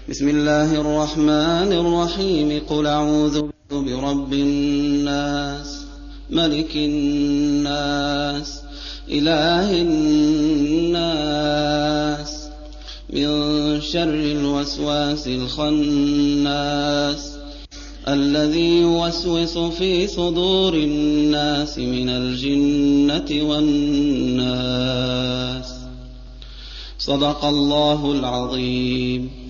بسم الله الرحمن الرحيم. قل أعوذ برب الناس ملك الناس إله الناس من شر الوسواس الخناس الذي يوسوس في صدور الناس من الجنة والناس. صدق الله العظيم.